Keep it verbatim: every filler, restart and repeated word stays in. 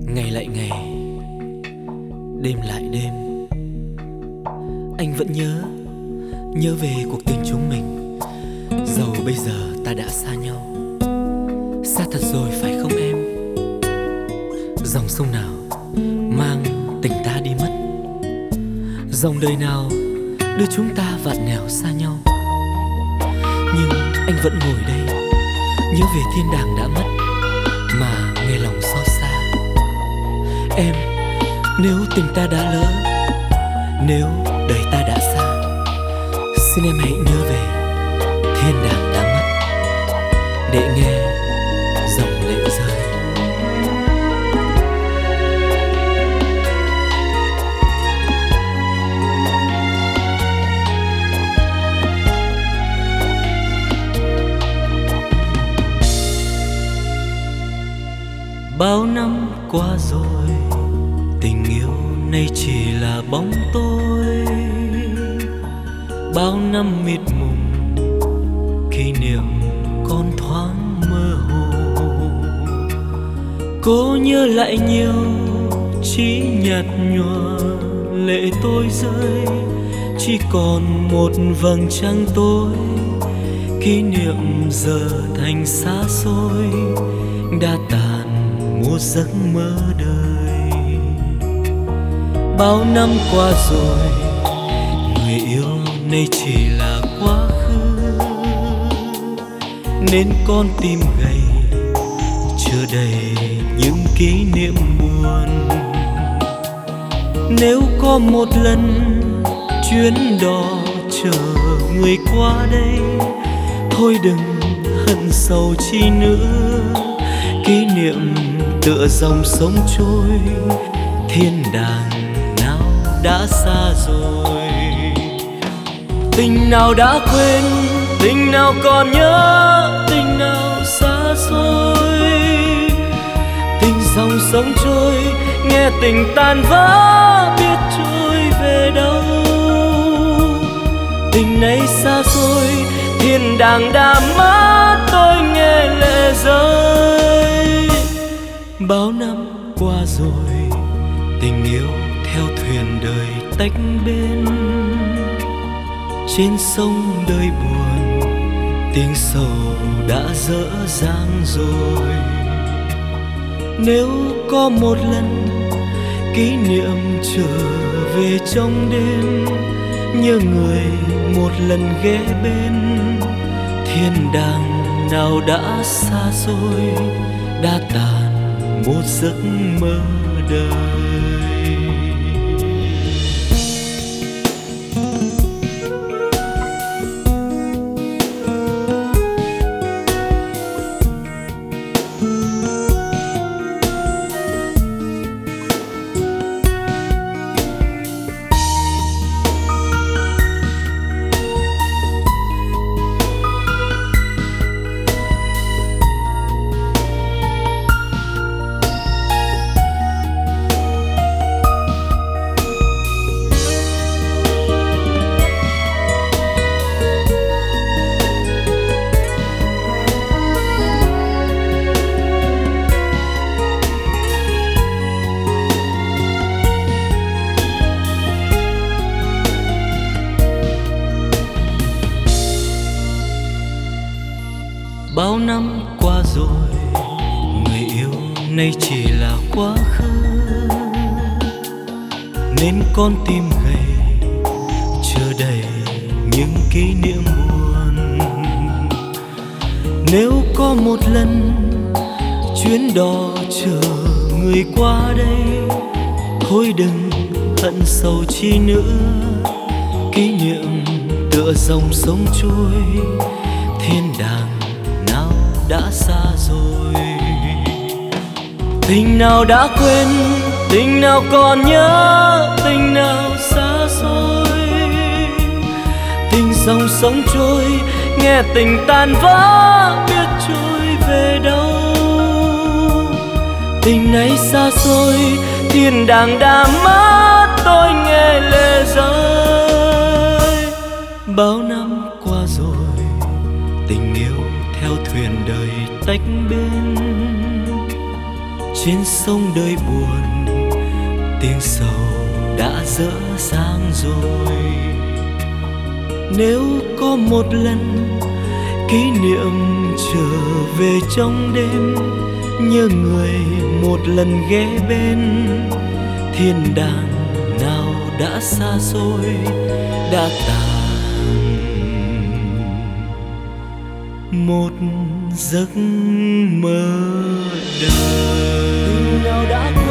Ngày lại ngày, đêm lại đêm, anh vẫn nhớ, nhớ về cuộc tình chúng mình. Dẫu bây giờ ta đã xa nhau, xa thật rồi phải không em? Dòng sông nào mang tình ta đi mất, dòng đời nào đưa chúng ta vạn nẻo xa nhau. Nhưng anh vẫn ngồi đây, nhớ về thiên đàng đã mất, mà nghe lòng xót xa. Em, nếu tình ta đã lỡ, nếu đời ta đã xa, xin em hãy nhớ về thiên đàng đã mất, để nghe dòng lệ rơi. Bao năm qua rồi, tình yêu nay chỉ là bóng tối. Bao năm mịt mùng, kỷ niệm còn thoáng mơ hồ. Cố nhớ lại nhiều, chỉ nhạt nhòa lệ tôi rơi. Chỉ còn một vầng trăng tối, kỷ niệm giờ thành xa xôi, đã tàn một giấc mơ đời. Bao năm qua rồi, người yêu nay chỉ là quá khứ, nên con tim gầy chưa đầy những kỷ niệm buồn. Nếu có một lần chuyến đò chở người qua đây, thôi đừng hận sầu chi nữa. Kỷ niệm tựa dòng sông trôi, thiên đàng nào đã xa rồi. Tình nào đã quên, tình nào còn nhớ, tình nào xa xôi. Tình dòng sông trôi, nghe tình tan vỡ, biết trôi về đâu. Tình này xa xôi, thiên đàng đã mất, tôi nghe lệ rơi. Bao năm qua rồi, tình yêu theo thuyền đời tách bên. Trên sông đời buồn, tiếng sầu đã dở dang rồi. Nếu có một lần kỷ niệm trở về trong đêm, nhớ người một lần ghé bên. Thiên đàng nào đã xa xôi, đã tàn một giấc mơ đời. Bao năm qua rồi, người yêu nay chỉ là quá khứ, nên con tim gầy chưa đầy những kỷ niệm buồn. Nếu có một lần chuyến đò chở người qua đây, thôi đừng hận sầu chi nữa. Kỷ niệm tựa dòng sông trôi, thiên đàng đã xa rồi. Tình nào đã quên, tình nào còn nhớ, tình nào xa xôi. Tình dòng sông trôi, nghe tình tan vỡ, biết trôi về đâu. Tình này xa xôi, thiên đàng đã mất, tôi nghe lệ rơi. Bao năm qua rồi, tình yêu theo thuyền đời tách bên. Trên sông đời buồn, tiếng sầu đã dở dang rồi. Nếu có một lần kỷ niệm trở về trong đêm, nhớ người một lần ghé bên, thiên đàng nào đã xa xôi đã tàn một giấc mơ đời. Tình nào đã